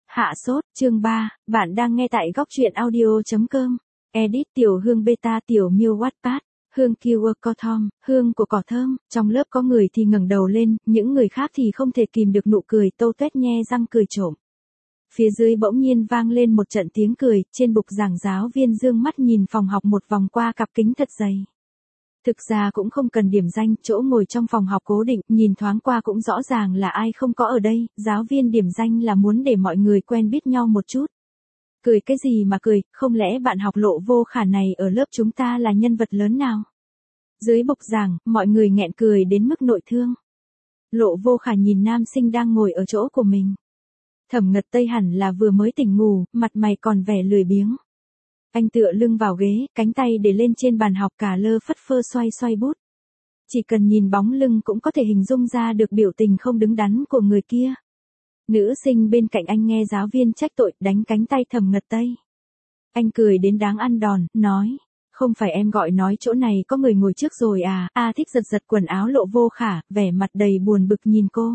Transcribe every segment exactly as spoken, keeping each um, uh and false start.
Hạ sốt, chương ba, bạn đang nghe tại góc truyện audio chấm com. Edit Tiểu Hương Beta Tiểu Miêu Wattpad, Hương Keyword Cotton, hương của cỏ thơm, trong lớp có người thì ngẩng đầu lên, những người khác thì không thể kìm được nụ cười tâu tuét nhe răng cười trộm. Phía dưới bỗng nhiên vang lên một trận tiếng cười, trên bục giảng giáo viên dương mắt nhìn phòng học một vòng qua cặp kính thật dày. Thực ra cũng không cần điểm danh, chỗ ngồi trong phòng học cố định, nhìn thoáng qua cũng rõ ràng là ai không có ở đây, giáo viên điểm danh là muốn để mọi người quen biết nhau một chút. Cười cái gì mà cười, không lẽ bạn học Lộ Vô Khả này ở lớp chúng ta là nhân vật lớn nào? Dưới bục giảng, mọi người nghẹn cười đến mức nội thương. Lộ Vô Khả nhìn nam sinh đang ngồi ở chỗ của mình. Thẩm Ngật Tây hẳn là vừa mới tỉnh ngủ, mặt mày còn vẻ lười biếng. Anh tựa lưng vào ghế, cánh tay để lên trên bàn học cả lơ phất phơ xoay xoay bút. Chỉ cần nhìn bóng lưng cũng có thể hình dung ra được biểu tình không đứng đắn của người kia. Nữ sinh bên cạnh anh nghe giáo viên trách tội, đánh cánh tay Thẩm Ngật Tây. Anh cười đến đáng ăn đòn, nói, không phải em gọi nói chỗ này có người ngồi trước rồi à, A Thích giật giật quần áo Lộ Vô Khả, vẻ mặt đầy buồn bực nhìn cô.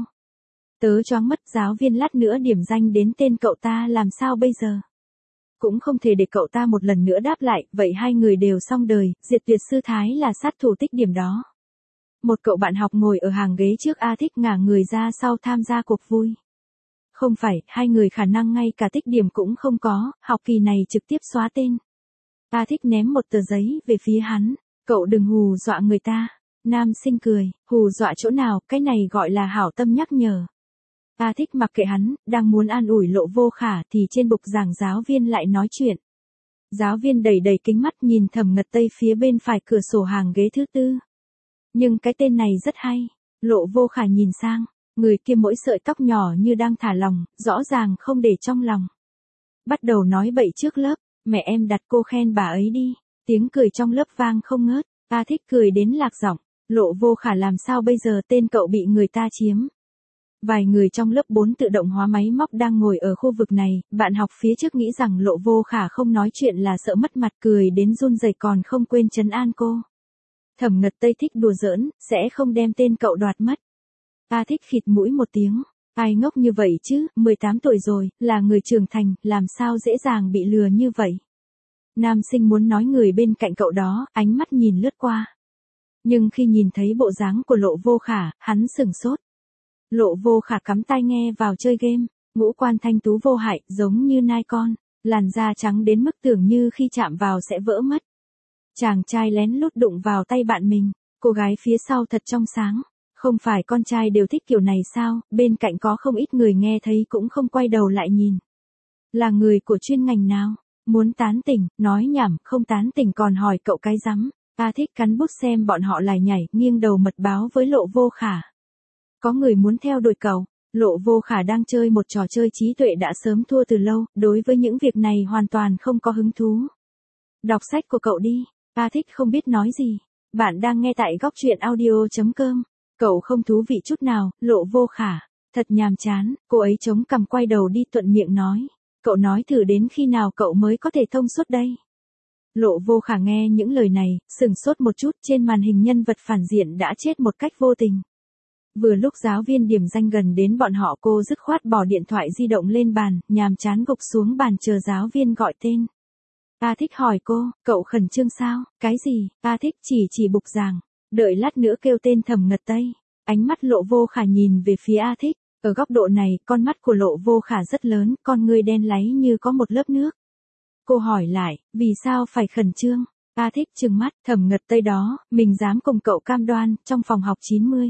Tớ choáng mất, giáo viên lát nữa điểm danh đến tên cậu ta làm sao bây giờ? Cũng không thể để cậu ta một lần nữa đáp lại, vậy hai người đều xong đời, diệt tuyệt sư thái là sát thủ tích điểm đó. Một cậu bạn học ngồi ở hàng ghế trước A Thích ngả người ra sau tham gia cuộc vui. Không phải, hai người khả năng ngay cả tích điểm cũng không có, học kỳ này trực tiếp xóa tên. A Thích ném một tờ giấy về phía hắn, cậu đừng hù dọa người ta. Nam sinh cười, hù dọa chỗ nào, cái này gọi là hảo tâm nhắc nhở. A Thích mặc kệ hắn, đang muốn an ủi Lộ Vô Khả thì trên bục giảng giáo viên lại nói chuyện. Giáo viên đầy đầy kính mắt nhìn Thẩm Ngật Tây phía bên phải cửa sổ hàng ghế thứ tư. Nhưng cái tên này rất hay. Lộ Vô Khả nhìn sang, người kia mỗi sợi tóc nhỏ như đang thả lỏng, rõ ràng không để trong lòng. Bắt đầu nói bậy trước lớp, mẹ em đặt cô khen bà ấy đi. Tiếng cười trong lớp vang không ngớt, A Thích cười đến lạc giọng, Lộ Vô Khả làm sao bây giờ, tên cậu bị người ta chiếm. Vài người trong lớp bốn tự động hóa máy móc đang ngồi ở khu vực này, bạn học phía trước nghĩ rằng Lộ Vô Khả không nói chuyện là sợ mất mặt, cười đến run rẩy còn không quên trấn an cô. Thẩm Ngật Tây thích đùa giỡn, sẽ không đem tên cậu đoạt mất. A Thích khịt mũi một tiếng, ai ngốc như vậy chứ, mười tám tuổi rồi, là người trưởng thành, làm sao dễ dàng bị lừa như vậy. Nam sinh muốn nói người bên cạnh cậu đó, ánh mắt nhìn lướt qua. Nhưng khi nhìn thấy bộ dáng của Lộ Vô Khả, hắn sửng sốt. Lộ Vô Khả cắm tai nghe vào chơi game, ngũ quan thanh tú vô hại, giống như nai con, làn da trắng đến mức tưởng như khi chạm vào sẽ vỡ mất. Chàng trai lén lút đụng vào tay bạn mình, cô gái phía sau thật trong sáng, không phải con trai đều thích kiểu này sao, bên cạnh có không ít người nghe thấy cũng không quay đầu lại nhìn. Là người của chuyên ngành nào, muốn tán tỉnh, nói nhảm, không tán tỉnh còn hỏi cậu cái rắm. Ta thích cắn bút xem bọn họ lải nhải, nghiêng đầu mật báo với Lộ Vô Khả. Có người muốn theo đuổi cậu, Lộ Vô Khả đang chơi một trò chơi trí tuệ đã sớm thua từ lâu, đối với những việc này hoàn toàn không có hứng thú. Đọc sách của cậu đi, A Thích không biết nói gì. Bạn đang nghe tại góc truyện audio chấm com. Cậu không thú vị chút nào, Lộ Vô Khả. Thật nhàm chán, cô ấy chống cằm quay đầu đi thuận miệng nói. Cậu nói thử đến khi nào cậu mới có thể thông suốt đây. Lộ Vô Khả nghe những lời này, sừng sốt một chút, trên màn hình nhân vật phản diện đã chết một cách vô tình. Vừa lúc giáo viên điểm danh gần đến bọn họ, cô dứt khoát bỏ điện thoại di động lên bàn, nhàm chán gục xuống bàn chờ giáo viên gọi tên. A Thích hỏi cô, cậu khẩn trương sao, cái gì, A Thích chỉ chỉ bục giảng, đợi lát nữa kêu tên Thẩm Ngật Tây. Ánh mắt Lộ Vô Khả nhìn về phía A Thích, ở góc độ này, con mắt của Lộ Vô Khả rất lớn, con ngươi đen láy như có một lớp nước. Cô hỏi lại, vì sao phải khẩn trương? A Thích trừng mắt, Thẩm Ngật Tây đó, mình dám cùng cậu cam đoan, trong phòng học chín mươi.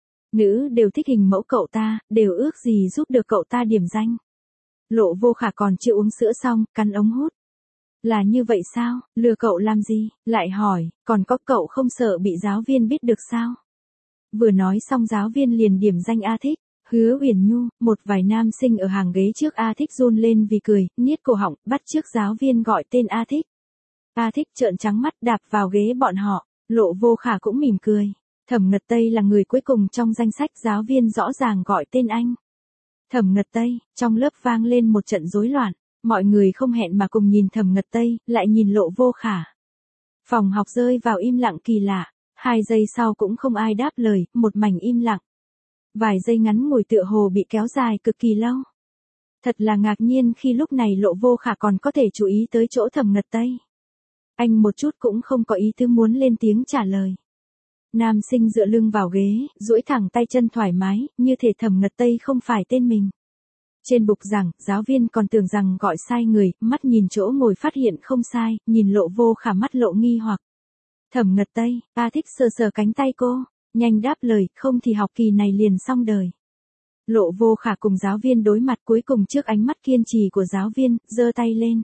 Nữ đều thích hình mẫu cậu ta, đều ước gì giúp được cậu ta điểm danh. Lộ Vô Khả còn chưa uống sữa xong, cắn ống hút. Là như vậy sao, lừa cậu làm gì, lại hỏi, còn có cậu không sợ bị giáo viên biết được sao? Vừa nói xong giáo viên liền điểm danh A Thích, Hứa Uyển Nhu, một vài nam sinh ở hàng ghế trước A Thích run lên vì cười, niết cổ họng, bắt trước giáo viên gọi tên A Thích. A Thích trợn trắng mắt đạp vào ghế bọn họ, Lộ Vô Khả cũng mỉm cười. Thẩm Ngật Tây là người cuối cùng trong danh sách, giáo viên rõ ràng gọi tên anh. Thẩm Ngật Tây, trong lớp vang lên một trận rối loạn, mọi người không hẹn mà cùng nhìn Thẩm Ngật Tây, lại nhìn Lộ Vô Khả. Phòng học rơi vào im lặng kỳ lạ, hai giây sau cũng không ai đáp lời, một mảnh im lặng. Vài giây ngắn ngủi tựa hồ bị kéo dài cực kỳ lâu. Thật là ngạc nhiên khi lúc này Lộ Vô Khả còn có thể chú ý tới chỗ Thẩm Ngật Tây. Anh một chút cũng không có ý tứ muốn lên tiếng trả lời. Nam sinh dựa lưng vào ghế, duỗi thẳng tay chân thoải mái, như thể Thẩm Ngật Tây không phải tên mình. Trên bục giảng, giáo viên còn tưởng rằng gọi sai người, mắt nhìn chỗ ngồi phát hiện không sai, nhìn Lộ Vô Khả mắt lộ nghi hoặc. Thẩm Ngật Tây, ta thích sờ sờ cánh tay cô, nhanh đáp lời, không thì học kỳ này liền xong đời. Lộ Vô Khả cùng giáo viên đối mặt, cuối cùng trước ánh mắt kiên trì của giáo viên, giơ tay lên.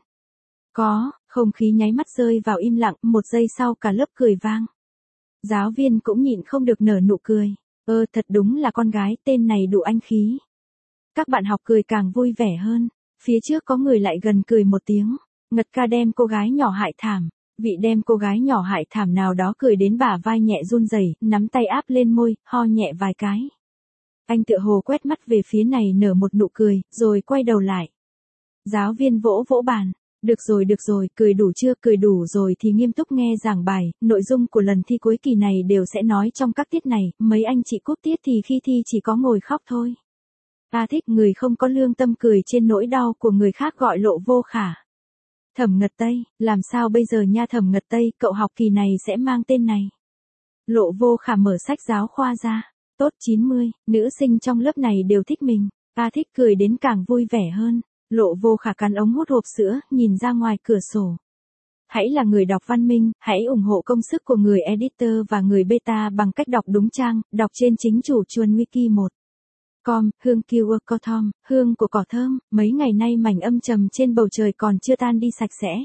Có, không khí nháy mắt rơi vào im lặng, một giây sau cả lớp cười vang. Giáo viên cũng nhịn không được nở nụ cười. Ơ thật đúng là con gái, tên này đủ anh khí. Các bạn học cười càng vui vẻ hơn. Phía trước có người lại gần cười một tiếng. Ngật ca đem cô gái nhỏ hại thảm. Vị đem cô gái nhỏ hại thảm nào đó cười đến bả vai nhẹ run rẩy, nắm tay áp lên môi, ho nhẹ vài cái. Anh tựa hồ quét mắt về phía này nở một nụ cười, rồi quay đầu lại. Giáo viên vỗ vỗ bàn. Được rồi được rồi, cười đủ chưa, cười đủ rồi thì nghiêm túc nghe giảng bài, nội dung của lần thi cuối kỳ này đều sẽ nói trong các tiết này, mấy anh chị cúp tiết thì khi thi chỉ có ngồi khóc thôi. Ta thích người không có lương tâm cười trên nỗi đau của người khác gọi Lộ Vô Khả. Thẩm Ngật Tây, làm sao bây giờ nha Thẩm Ngật Tây, cậu học kỳ này sẽ mang tên này. Lộ Vô Khả mở sách giáo khoa ra. Tốt chín mươi, nữ sinh trong lớp này đều thích mình. Ta thích cười đến càng vui vẻ hơn. Lộ Vô Khả cắn ống hút hộp sữa, nhìn ra ngoài cửa sổ. Hãy là người đọc văn minh, hãy ủng hộ công sức của người editor và người beta bằng cách đọc đúng trang, đọc trên chính chủ chuồn wiki một. Com, hương kiwa cotom, hương của cỏ thơm, mấy ngày nay mảnh âm trầm trên bầu trời còn chưa tan đi sạch sẽ.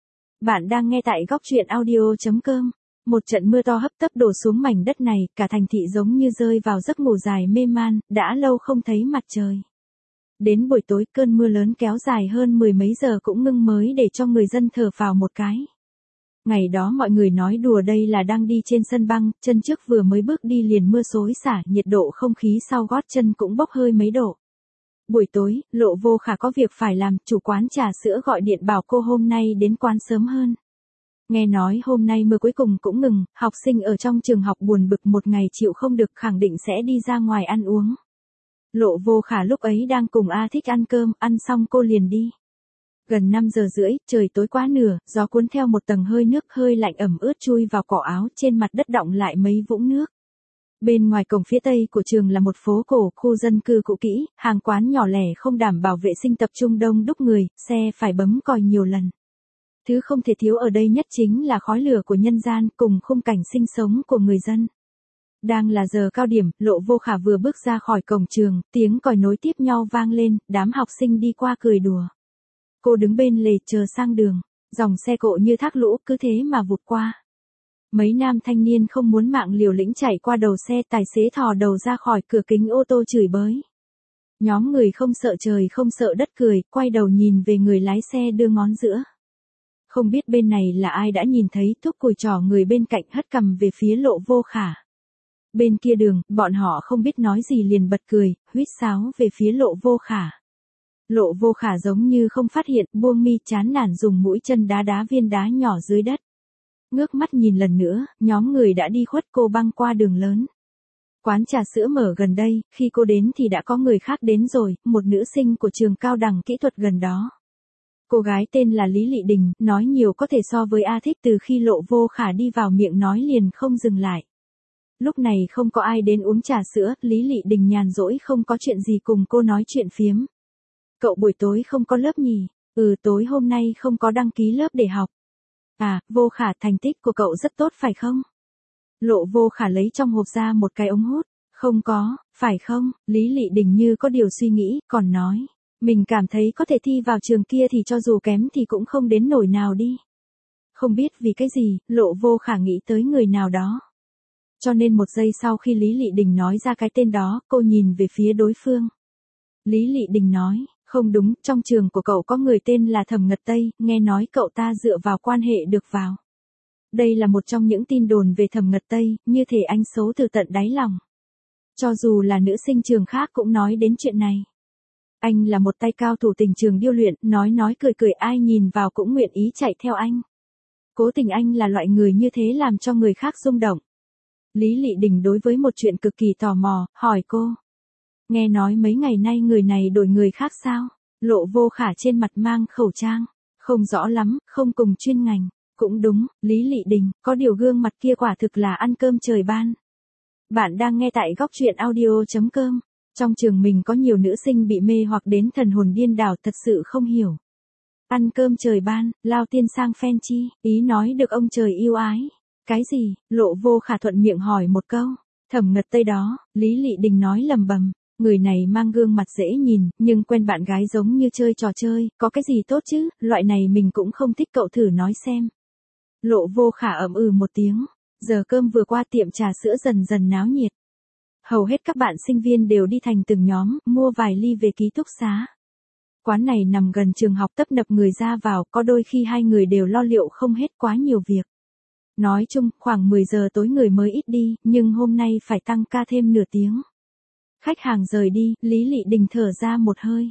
Bạn đang nghe tại góc truyện audio.com. Một trận mưa to hấp tấp đổ xuống mảnh đất này, cả thành thị giống như rơi vào giấc ngủ dài mê man, đã lâu không thấy mặt trời. Đến buổi tối cơn mưa lớn kéo dài hơn mười mấy giờ cũng ngưng mới để cho người dân thở phào một cái. Ngày đó mọi người nói đùa đây là đang đi trên sân băng, chân trước vừa mới bước đi liền mưa xối xả, nhiệt độ không khí sau gót chân cũng bốc hơi mấy độ. Buổi tối, Lộ Vô Khả có việc phải làm, chủ quán trà sữa gọi điện bảo cô hôm nay đến quán sớm hơn. Nghe nói hôm nay mưa cuối cùng cũng ngừng, học sinh ở trong trường học buồn bực một ngày chịu không được khẳng định sẽ đi ra ngoài ăn uống. Lộ Vô Khả lúc ấy đang cùng A Thích ăn cơm, ăn xong cô liền đi. Gần năm giờ rưỡi, trời tối quá nửa, gió cuốn theo một tầng hơi nước hơi lạnh ẩm ướt chui vào cổ áo, trên mặt đất đọng lại mấy vũng nước. Bên ngoài cổng phía tây của trường là một phố cổ, khu dân cư cũ kỹ, hàng quán nhỏ lẻ không đảm bảo vệ sinh tập trung đông đúc người, xe phải bấm còi nhiều lần. Thứ không thể thiếu ở đây nhất chính là khói lửa của nhân gian cùng khung cảnh sinh sống của người dân. Đang là giờ cao điểm, Lộ Vô Khả vừa bước ra khỏi cổng trường, tiếng còi nối tiếp nhau vang lên, đám học sinh đi qua cười đùa. Cô đứng bên lề chờ sang đường, dòng xe cộ như thác lũ cứ thế mà vụt qua. Mấy nam thanh niên không muốn mạng liều lĩnh chạy qua đầu xe, tài xế thò đầu ra khỏi cửa kính ô tô chửi bới. Nhóm người không sợ trời không sợ đất cười, quay đầu nhìn về người lái xe đưa ngón giữa. Không biết bên này là ai đã nhìn thấy, thúc cùi trỏ người bên cạnh hất cằm về phía Lộ Vô Khả. Bên kia đường, bọn họ không biết nói gì liền bật cười, huýt sáo về phía Lộ Vô Khả. Lộ Vô Khả giống như không phát hiện, buông mi chán nản dùng mũi chân đá đá viên đá nhỏ dưới đất. Ngước mắt nhìn lần nữa, nhóm người đã đi khuất cô băng qua đường lớn. Quán trà sữa mở gần đây, khi cô đến thì đã có người khác đến rồi, một nữ sinh của trường cao đẳng kỹ thuật gần đó. Cô gái tên là Lý Lị Đình, nói nhiều có thể so với A Thích, từ khi Lộ Vô Khả đi vào miệng nói liền không dừng lại. Lúc này không có ai đến uống trà sữa, Lý Lị Đình nhàn rỗi không có chuyện gì cùng cô nói chuyện phiếm. Cậu buổi tối không có lớp nhỉ? Ừ, tối hôm nay không có đăng ký lớp để học. À, Vô Khả, thành tích của cậu rất tốt phải không? Lộ Vô Khả lấy trong hộp ra một cái ống hút. Không có, phải không? Lý Lị Đình như có điều suy nghĩ, còn nói. Mình cảm thấy có thể thi vào trường kia thì cho dù kém thì cũng không đến nổi nào đi. Không biết vì cái gì, Lộ Vô Khả nghĩ tới người nào đó. Cho nên một giây sau khi Lý Lị Đình nói ra cái tên đó, cô nhìn về phía đối phương. Lý Lị Đình nói, không đúng, trong trường của cậu có người tên là Thẩm Ngật Tây, nghe nói cậu ta dựa vào quan hệ được vào. Đây là một trong những tin đồn về Thẩm Ngật Tây, như thể anh xấu từ tận đáy lòng. Cho dù là nữ sinh trường khác cũng nói đến chuyện này. Anh là một tay cao thủ tình trường điêu luyện, nói nói cười cười ai nhìn vào cũng nguyện ý chạy theo anh. Cố tình anh là loại người như thế làm cho người khác rung động. Lý Lị Đình đối với một chuyện cực kỳ tò mò, hỏi cô. Nghe nói mấy ngày nay người này đổi người khác sao? Lộ Vô Khả trên mặt mang khẩu trang. Không rõ lắm, không cùng chuyên ngành. Cũng đúng, Lý Lị Đình, có điều gương mặt kia quả thực là ăn cơm trời ban. Bạn đang nghe tại góc truyện audio.com. Trong trường mình có nhiều nữ sinh bị mê hoặc đến thần hồn điên đảo, thật sự không hiểu. Ăn cơm trời ban, lao tiên sang phen chi, ý nói được ông trời yêu ái. Cái gì? Lộ Vô Khả thuận miệng hỏi một câu. Thẩm Ngật Tây đó, Lý Lị Đình nói lầm bầm. Người này mang gương mặt dễ nhìn, nhưng quen bạn gái giống như chơi trò chơi, có cái gì tốt chứ, loại này mình cũng không thích, cậu thử nói xem. Lộ Vô Khả ậm ừ một tiếng, giờ cơm vừa qua tiệm trà sữa dần dần náo nhiệt. Hầu hết các bạn sinh viên đều đi thành từng nhóm, mua vài ly về ký túc xá. Quán này nằm gần trường học, tấp nập người ra vào, có đôi khi hai người đều lo liệu không hết, quá nhiều việc. Nói chung, khoảng mười giờ tối người mới ít đi, nhưng hôm nay phải tăng ca thêm nửa tiếng. Khách hàng rời đi, Lý Lị Đình thở ra một hơi.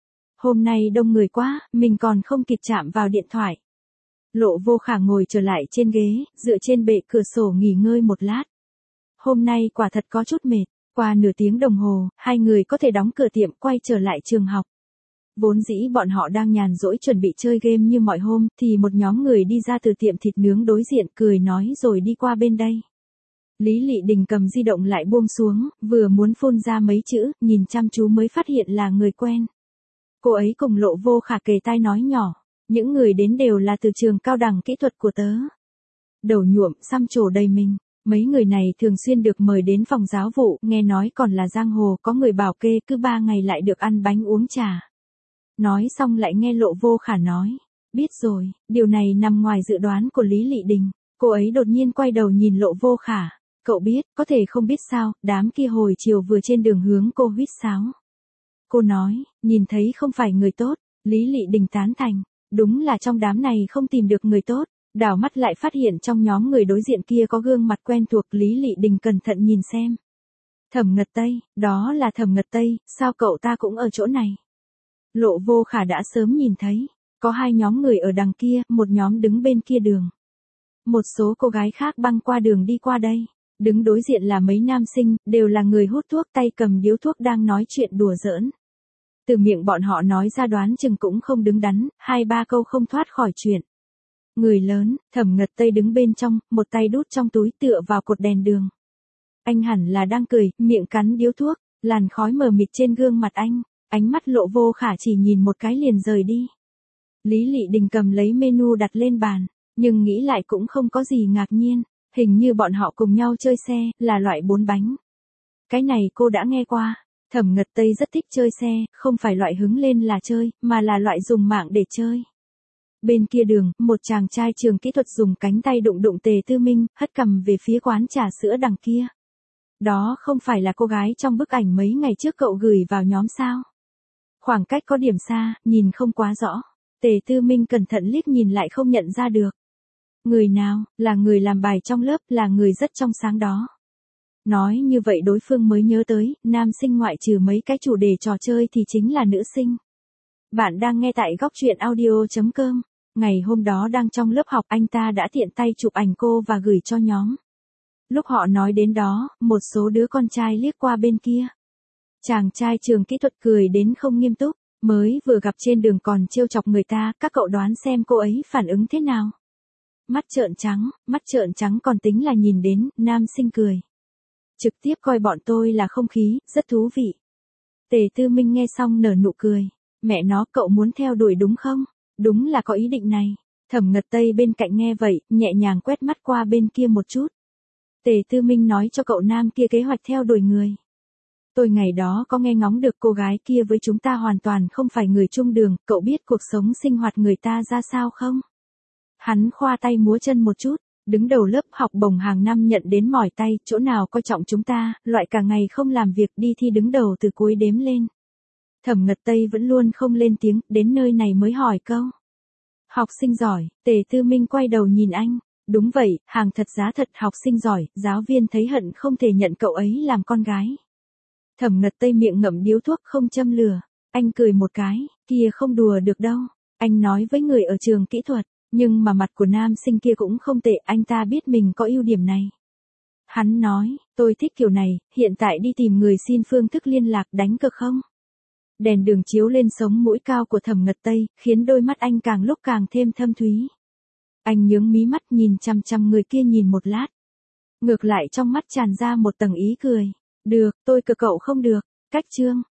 Hôm nay đông người quá, mình còn không kịp chạm vào điện thoại. Lộ Vô Khả ngồi trở lại trên ghế, dựa trên bệ cửa sổ nghỉ ngơi một lát. Hôm nay quả thật có chút mệt, qua nửa tiếng đồng hồ, hai người có thể đóng cửa tiệm quay trở lại trường học. Vốn dĩ bọn họ đang nhàn rỗi chuẩn bị chơi game như mọi hôm, thì một nhóm người đi ra từ tiệm thịt nướng đối diện, cười nói rồi đi qua bên đây. Lý Lị Đình cầm di động lại buông xuống, vừa muốn phun ra mấy chữ, nhìn chăm chú mới phát hiện là người quen. Cô ấy cùng Lộ Vô Khả kề tai nói nhỏ, những người đến đều là từ trường cao đẳng kỹ thuật của tớ. Đầu nhuộm, xăm trổ đầy mình, mấy người này thường xuyên được mời đến phòng giáo vụ, nghe nói còn là giang hồ, có người bảo kê cứ ba ngày lại được ăn bánh uống trà. Nói xong lại nghe Lộ Vô Khả nói, biết rồi, điều này nằm ngoài dự đoán của Lý Lị Đình. Cô ấy đột nhiên quay đầu nhìn Lộ Vô Khả. Cậu biết, có thể không biết sao, đám kia hồi chiều vừa trên đường hướng cô huýt sáo. Cô nói, nhìn thấy không phải người tốt, Lý Lị Đình tán thành, đúng là trong đám này không tìm được người tốt, đảo mắt lại phát hiện trong nhóm người đối diện kia có gương mặt quen thuộc, Lý Lị Đình cẩn thận nhìn xem. Thẩm Ngật Tây, đó là Thẩm Ngật Tây, sao cậu ta cũng ở chỗ này? Lộ Vô Khả đã sớm nhìn thấy, có hai nhóm người ở đằng kia, một nhóm đứng bên kia đường. Một số cô gái khác băng qua đường đi qua đây. Đứng đối diện là mấy nam sinh, đều là người hút thuốc, tay cầm điếu thuốc đang nói chuyện đùa giỡn. Từ miệng bọn họ nói ra đoán chừng cũng không đứng đắn, hai ba câu không thoát khỏi chuyện. Người lớn, Thẩm Ngật Tây đứng bên trong, một tay đút trong túi tựa vào cột đèn đường. Anh hẳn là đang cười, miệng cắn điếu thuốc, làn khói mờ mịt trên gương mặt anh, ánh mắt Lộ Vô Khả chỉ nhìn một cái liền rời đi. Lý Lị Đình cầm lấy menu đặt lên bàn, nhưng nghĩ lại cũng không có gì ngạc nhiên. Hình như bọn họ cùng nhau chơi xe, là loại bốn bánh. Cái này cô đã nghe qua. Thẩm Ngật Tây rất thích chơi xe, không phải loại hứng lên là chơi, mà là loại dùng mạng để chơi. Bên kia đường, một chàng trai trường kỹ thuật dùng cánh tay đụng đụng Tề Tư Minh, hất cằm về phía quán trà sữa đằng kia. Đó không phải là cô gái trong bức ảnh mấy ngày trước cậu gửi vào nhóm sao? Khoảng cách có điểm xa, nhìn không quá rõ. Tề Tư Minh cẩn thận liếc nhìn lại không nhận ra được. Người nào, là người làm bài trong lớp, là người rất trong sáng đó. Nói như vậy đối phương mới nhớ tới, nam sinh ngoại trừ mấy cái chủ đề trò chơi thì chính là nữ sinh. Bạn đang nghe tại góc truyện audio.com. Ngày hôm đó đang trong lớp học, anh ta đã tiện tay chụp ảnh cô và gửi cho nhóm. Lúc họ nói đến đó, một số đứa con trai liếc qua bên kia. Chàng trai trường kỹ thuật cười đến không nghiêm túc, mới vừa gặp trên đường còn trêu chọc người ta, các cậu đoán xem cô ấy phản ứng thế nào. Mắt trợn trắng, mắt trợn trắng còn tính là nhìn đến, nam sinh cười. Trực tiếp coi bọn tôi là không khí, rất thú vị. Tề Tư Minh nghe xong nở nụ cười. Mẹ nó, cậu muốn theo đuổi đúng không? Đúng là có ý định này. Thẩm Ngật Tây bên cạnh nghe vậy, nhẹ nhàng quét mắt qua bên kia một chút. Tề Tư Minh nói cho cậu nam kia kế hoạch theo đuổi người. Tôi ngày đó có nghe ngóng được cô gái kia với chúng ta hoàn toàn không phải người chung đường, cậu biết cuộc sống sinh hoạt người ta ra sao không? Hắn khoa tay múa chân một chút, đứng đầu lớp học bổng hàng năm nhận đến mỏi tay, chỗ nào coi trọng chúng ta, loại cả ngày không làm việc đi thi đứng đầu từ cuối đếm lên. Thẩm Ngật Tây vẫn luôn không lên tiếng, đến nơi này mới hỏi câu. Học sinh giỏi, Tề Tư Minh quay đầu nhìn anh, đúng vậy, hàng thật giá thật học sinh giỏi, giáo viên thấy hận không thể nhận cậu ấy làm con gái. Thẩm Ngật Tây miệng ngậm điếu thuốc không châm lửa, anh cười một cái, kia không đùa được đâu, anh nói với người ở trường kỹ thuật. Nhưng mà mặt của nam sinh kia cũng không tệ, anh ta biết mình có ưu điểm này. Hắn nói, tôi thích kiểu này, hiện tại đi tìm người xin phương thức liên lạc, đánh cược không? Đèn đường chiếu lên sống mũi cao của Thẩm Ngật Tây, khiến đôi mắt anh càng lúc càng thêm thâm thúy. Anh nhướng mí mắt nhìn chằm chằm người kia nhìn một lát. Ngược lại trong mắt tràn ra một tầng ý cười. Được, tôi cờ cậu không được. Cách chương.